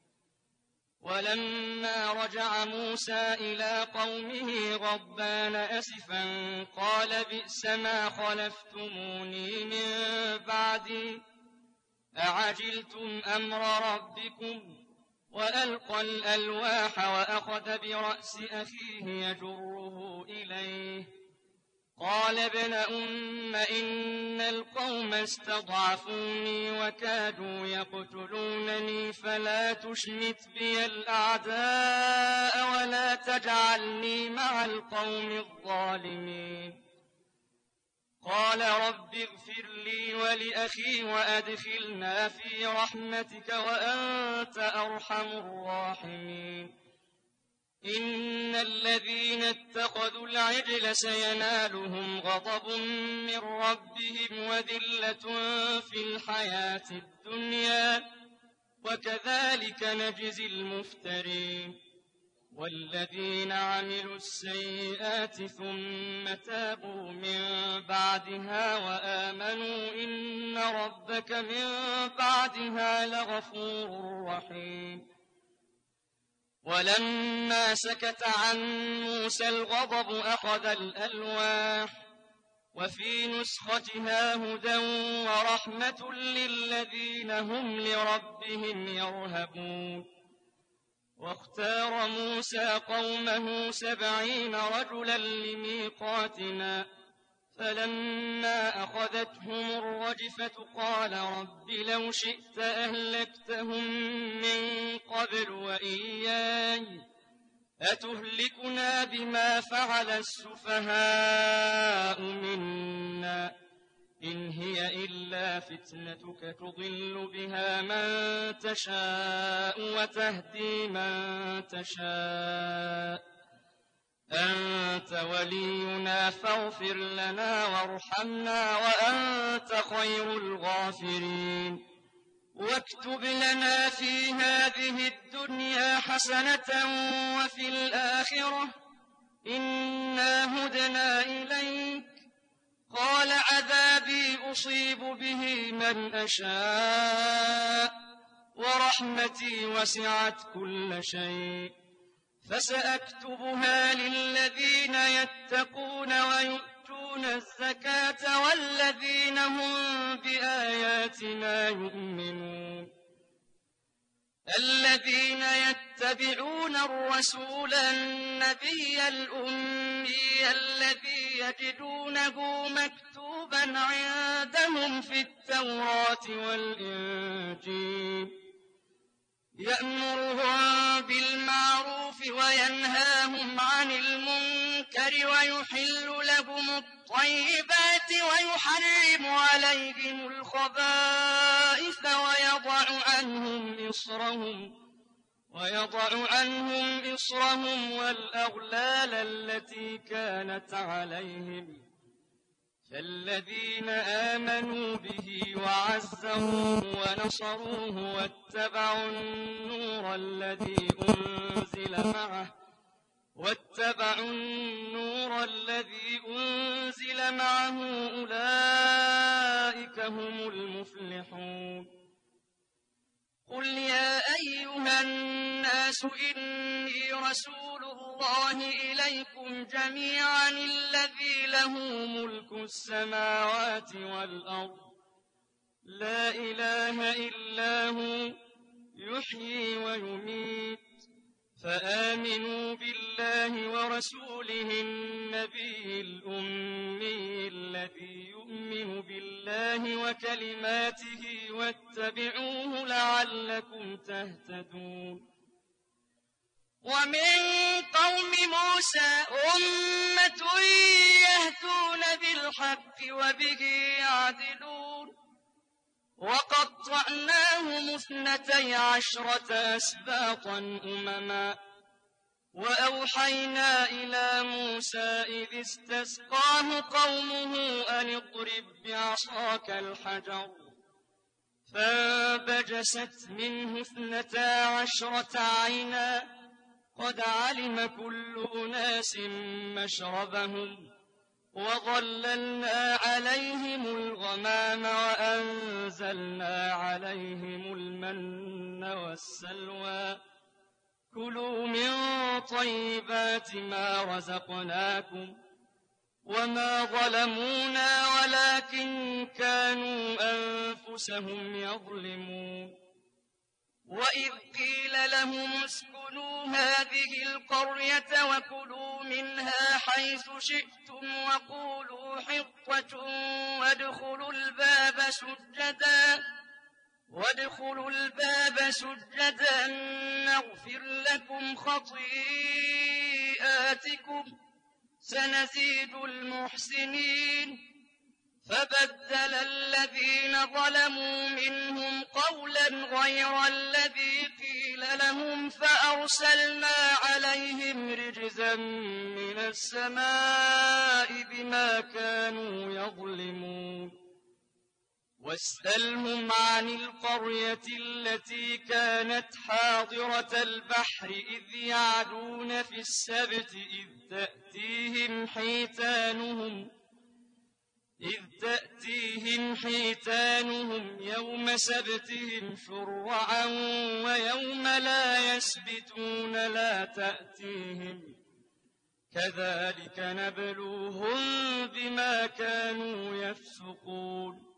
[SPEAKER 1] ولما رجع موسى إلى قومه غضبان أسفا قال بئس ما خلفتموني من بعدي أعجلتم أمر ربكم وألقى الألواح وأخذ برأس أخيه يجره إليه قال ابن أم إن القوم استضعفوني وكادوا يقتلونني فلا تشمت بي الأعداء ولا تجعلني مع القوم الظالمين قال رب اغفر لي ولأخي وأدخلنا في رحمتك وأنت أرحم الراحمين إن الذين اتخذوا العجل سينالهم غضب من ربهم وذلة في الحياة الدنيا وكذلك نجزي المفترين والذين عملوا السيئات ثم تابوا من بعدها وآمنوا إن ربك من بعدها لغفور رحيم ولما سكت عن موسى الغضب أخذ الألواح وفي نسختها هدى ورحمة للذين هم لربهم يرهبون واختار موسى قومه سبعين رجلا لميقاتنا فلما أخذتهم الرجفة قال رب لو شئت أهلكتهم من قبل وإياي أتهلكنا بما فعل السفهاء منا إن هي إلا فتنتك تضل بها من تشاء وتهدي من تشاء أنت ولينا فاغفر لنا وارحمنا وأنت خير الغافرين واكتب لنا في هذه الدنيا حسنة وفي الآخرة إنا هدنا إليك قال عذابي أصيب به من أشاء ورحمتي وسعت كل شيء فسأكتبها للذين يتقون ويؤتون الزكاة والذين هم بآياتنا يؤمنون الذين يتبعون الرسول النبي الأمي الذي يجدونه مكتوبا عندهم في التوراة والإنجيل يأمرهم بالمعروف وينهاهم عن المنكر ويحل لهم الطيبات ويحرم عليهم الخبائث ويضع عنهم إصرهم ويضع عنهم إصرهم والأغلال التي كانت عليهم فالذين آمنوا به وعزروه ونصروه واتبعوا النور الذي أنزل معه واتبعوا النور الذي أنزل معه أولئك هم المفلحون قل يا أيها الناس إني رسول الله إليكم جميعا الذي له ملك السماوات والأرض لا إله إلا هو يحيي ويميت فآمنوا بالله ورسوله النبي الأمي الذي يؤمن بالله وكلماته واتبعوه لعلكم تهتدون ومن قوم موسى أمة يهدون بالحق وبه يعدلون وقطعناهم اثنتي عشرة أسباطا أمما وأوحينا إلى موسى إذ استسقاه قومه أن اضرب بعصاك الحجر فانبجست منه اثنتا عشرة عينا قد علم كل أناس مشربهم وظللنا عليهم الغمام وأنزلنا عليهم المن والسلوى كلوا من طيبات ما رزقناكم وما ظلمونا ولكن كانوا أنفسهم يظلمون وإذ قيل لهم اسكنوا هذه القرية وكلوا منها حيث شئتم وقولوا حطة وادخلوا الباب سجدا وادخلوا الباب سجدا نغفر لكم خطيئاتكم سنزيد المحسنين فبدل الذين ظلموا منهم قولا غير الذي قيل لهم فأرسلنا عليهم رجزا من السماء بما كانوا يظلمون واسألهم عن القرية التي كانت حاضرة البحر إذ يعدون في السبت إذ تأتيهم حيتانهم إذ تأتيهم حيتانهم يوم سبتهم شرعا ويوم لا يسبتون لا تأتيهم كذلك نبلوهم بما كانوا يفسقون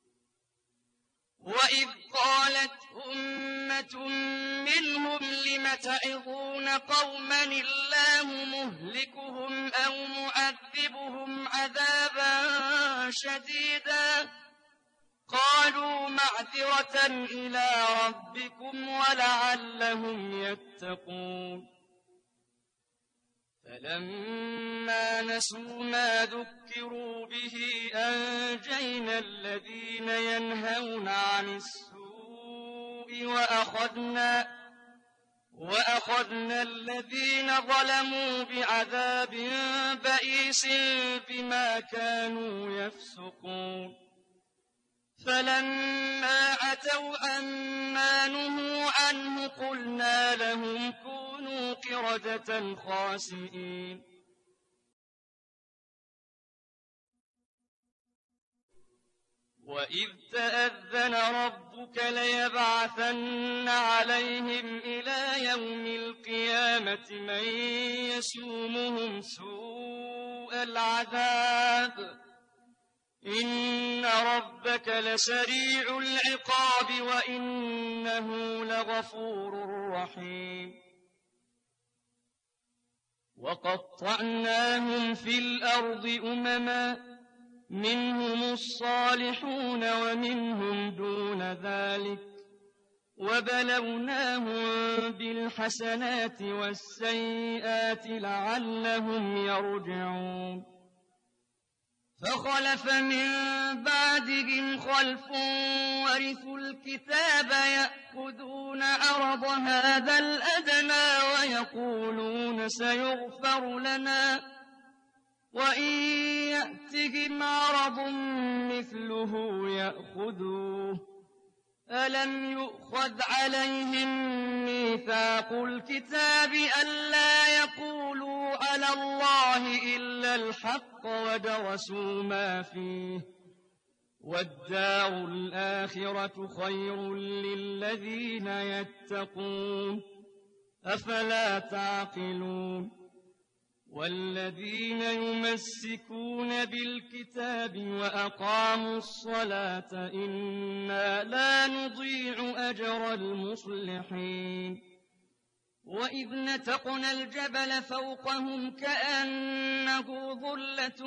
[SPEAKER 1] وإذ قالت أمة منهم لم تعظون قوما الله مهلكهم أو معذبهم عذابا شديدا قالوا معذرة إلى ربكم ولعلهم يتقون فلما نسوا ما ذكروا به أنجينا الذين ينهون عن السوء وأخذنا, وأخذنا الذين ظلموا بعذاب بئيس بما كانوا يفسقون. فلما عتوا عما نهوا عنه قلنا لهم كونوا قردة خاسئين. وإذ تأذن ربك ليبعثن عليهم إلى يوم القيامة من يسومهم سوء العذاب إن ربك لسريع العقاب وإنه لغفور رحيم. وقطعناهم في الأرض أمما منهم الصالحون ومنهم دون ذلك وبلوناهم بالحسنات والسيئات لعلهم يرجعون. فخلف من بعدهم خلف ورثوا الكتاب يأخذون عرض هذا الأدنى ويقولون سيغفر لنا وإن يأتهم عرض مثله يأخذوه. ألم يؤخذ عليهم ميثاق الكتاب ألا يقولوا على الله إلا الحق ودرسوا ما فيه والدار الآخرة خير للذين يتقون أفلا تعقلون. والذين يمسكون بالكتاب وأقاموا الصلاة إنا لا نضيع أجر المصلحين. وإذ نتقنا الجبل فوقهم كأنه ظلة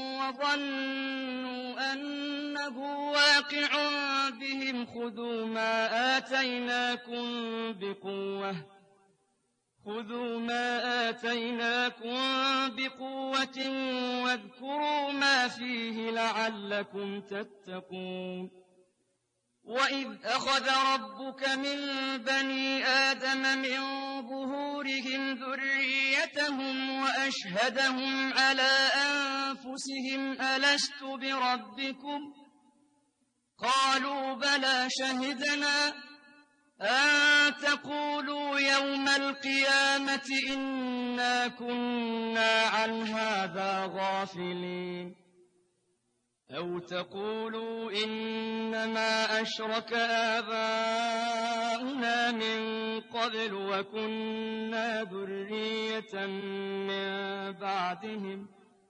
[SPEAKER 1] وظنوا أنه واقع بهم خذوا ما آتيناكم بقوة خذوا ما آتيناكم بقوة واذكروا ما فيه لعلكم تتقون. وإذ أخذ ربك من بني آدم من ظهورهم ذريتهم وأشهدهم على أنفسهم ألست بربكم قالوا بلى شهدنا أن تقولوا يوم القيامة إنا كنا عن هذا غافلين أو تقولوا إنما أشرك آباؤنا من قبل وكنا ذرية من بعدهم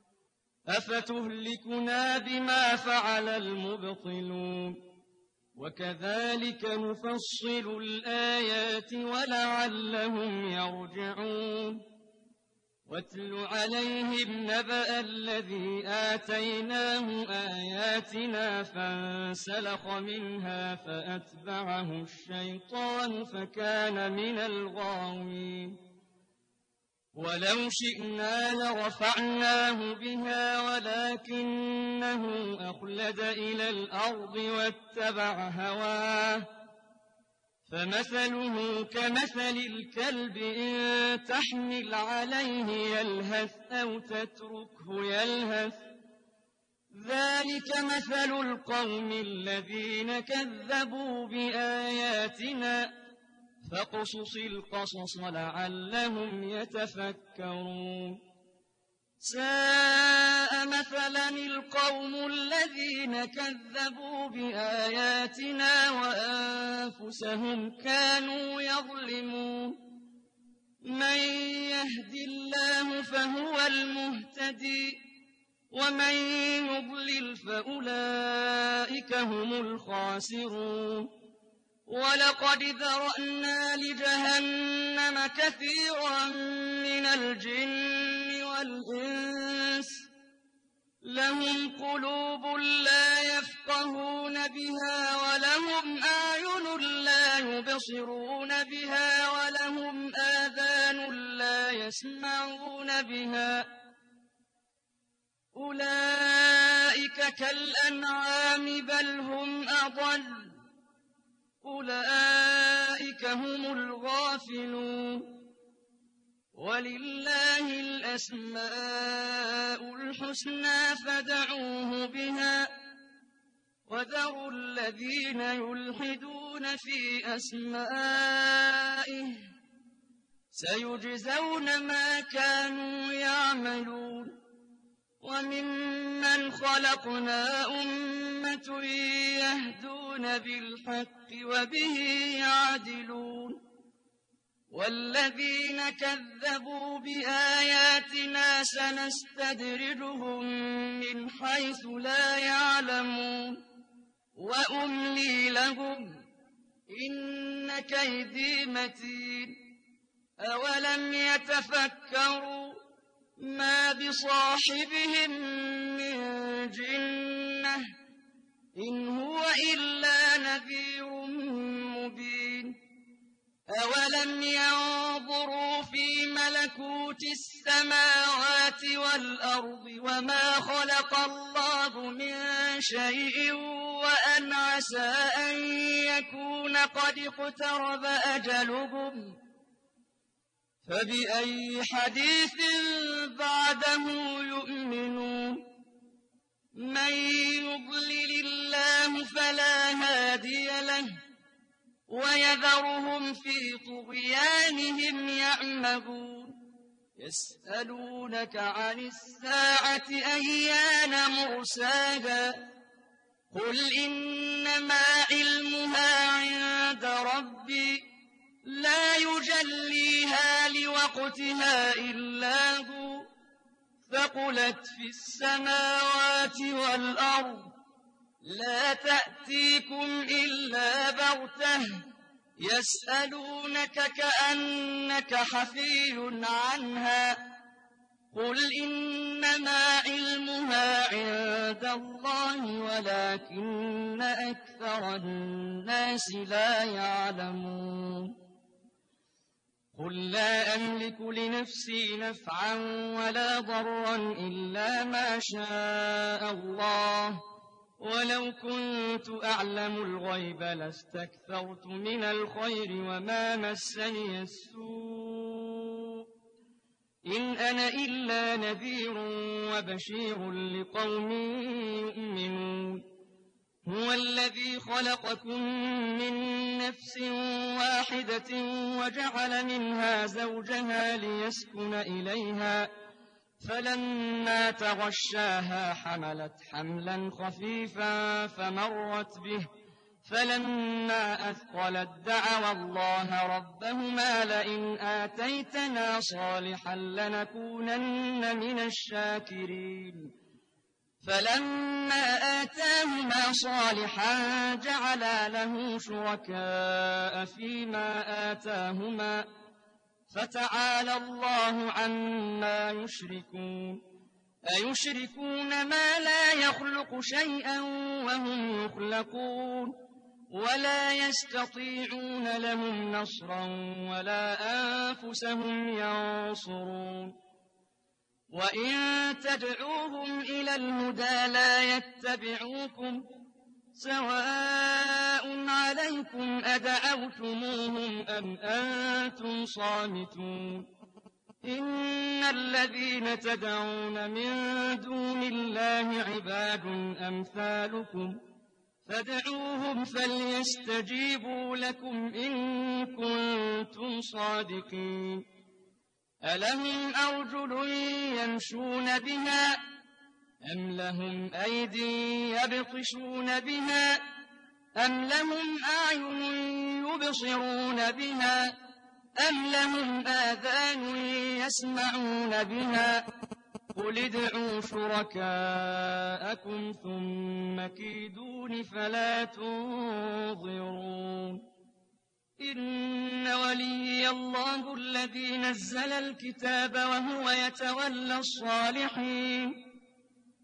[SPEAKER 1] أفتهلكنا بما فعل المبطلون. وكذلك نفصل الآيات ولعلهم يرجعون. واتل عليهم نبأ الذي آتيناه آياتنا فانسلخ منها فأتبعه الشيطان فكان من الغاوين. ولو شئنا لرفعناه بها ولكنه أخلد إلى الأرض واتبع هواه فمثله كمثل الكلب إن تحمل عليه يلهث أو تتركه يلهث ذلك مثل القوم الذين كذبوا بآياتنا فاقصص القصص لعلهم يتفكرون. ساء مثلا القوم الذين كذبوا بآياتنا وأنفسهم كانوا يظلمون. من يهد الله فهو المهتدي ومن يضلل فأولئك هم الخاسرون. ولقد ذرأنا لجهنم كثيرا من الجن والإنس لهم قلوب لا يفقهون بها ولهم أعين لا يبصرون بها ولهم آذان لا يسمعون بها أولئك كالأنعام بل هم أضل أولئك هم الغافلون ولله الأسماء الحسنى فادعوه بها وذروا الذين يلحدون في أسمائه سيجزون ما كانوا يعملون وممن خلقنا أمة يهدون بالحق وبه يعدلون والذين كذبوا بآياتنا سنستدرجهم من حيث لا يعلمون وأملي لهم إن كيدي متين أولم يتفكروا ما بصاحبهم من جنة إن هو إلا نذير مبين أولم ينظروا في ملكوت السماوات والأرض وما خلق الله من شيء وأن عسى أن يكون قد اقترب أجلهم فبأي حديث بعده يؤمنون من يضلل الله فلا هادي له ويذرهم في طغيانهم يعمهون يسألونك عن الساعة أيان مرساها قل إنما علمها عند ربي لا يجليها لوقتها إلا هو ثقلت في السماوات والأرض لا تأتيكم إلا بغتة يسألونك كأنك حفي عنها قل إنما علمها عند الله ولكن أكثر الناس لا يعلمون قل لا أملك لنفسي نفعا ولا ضرا إلا ما شاء الله ولو كنت أعلم الغيب لاستكثرت من الخير وما مسني السوء إن أنا إلا نذير وبشير لقوم يؤمنون هو الذي خلقكم من نفس واحدة وجعل منها زوجها ليسكن إليها فلما تغشاها حملت حملا خفيفا فمرت به فلما أثقلت دعوا الله ربهما لئن آتيتنا صالحا لنكونن من الشاكرين فلما آتاهما صالحا جعلا له شركاء فيما آتاهما فتعالى الله عما يشركون أيشركون ما لا يخلق شيئا وهم يخلقون ولا يستطيعون لهم نصرا ولا أنفسهم ينصرون وإن تدعوهم إلى الهدى لا يتبعوكم سواء عليكم أدعوتموهم أم أنتم صامتون إن الذين تدعون من دون الله عباد أمثالكم فادعوهم فليستجيبوا لكم إن كنتم صادقين ألهم أرجل يمشون بها أم لهم أيدي يبطشون بها أم لهم أعين يبصرون بها أم لهم آذان يسمعون بها قل ادعوا شركاءكم ثم كيدون فلا تنظرون إن وليي الله الذي نزل الكتاب وهو يتولى الصالحين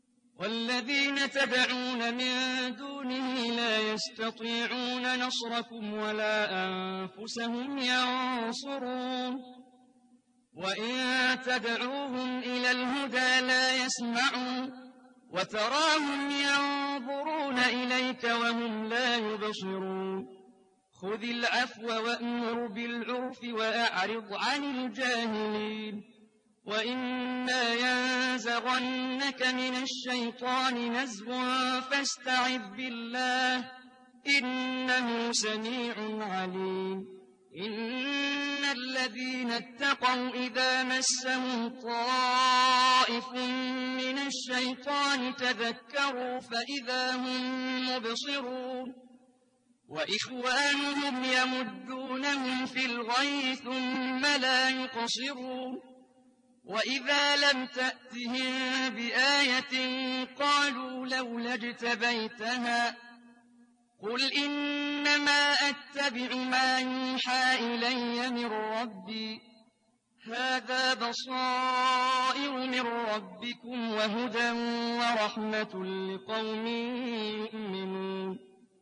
[SPEAKER 1] والذين تدعون من دونه لا يستطيعون نصركم ولا أنفسهم ينصرون وإن تدعوهم إلى الهدى لا يسمعون وتراهم ينظرون إليك وهم لا يبصرون خذ العفو وأمر بالعرف وأعرض عن الجاهلين وإما ينزغنك من الشيطان نزغ فاستعذ بالله إنه سميع عليم إن الذين اتقوا إذا مسهم طائف من الشيطان تذكروا فإذا هم مبصرون وإخوانهم يمدونهم في الغي ثم لا يقصرون وإذا لم تأتهم بآية قالوا لولا اجتبيتها قل إنما أتبع ما يوحى إلي من ربي هذا بصائر من ربكم وهدى ورحمة لقوم يؤمنون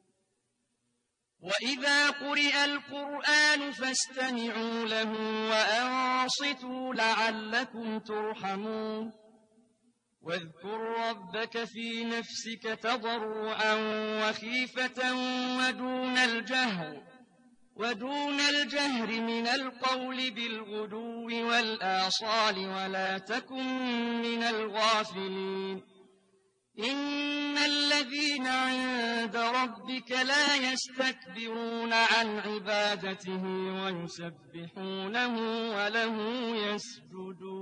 [SPEAKER 1] وإذا قرئ القرآن فاستمعوا له وأنصتوا لعلكم ترحمون واذكر ربك في نفسك تضرعا وخيفة ودون الجهر ودون الجهر من القول بالغدو والآصال ولا تكن من الغافلين إن الذين عند ربك لا يستكبرون عن عبادته ويسبحونه وله يسجدون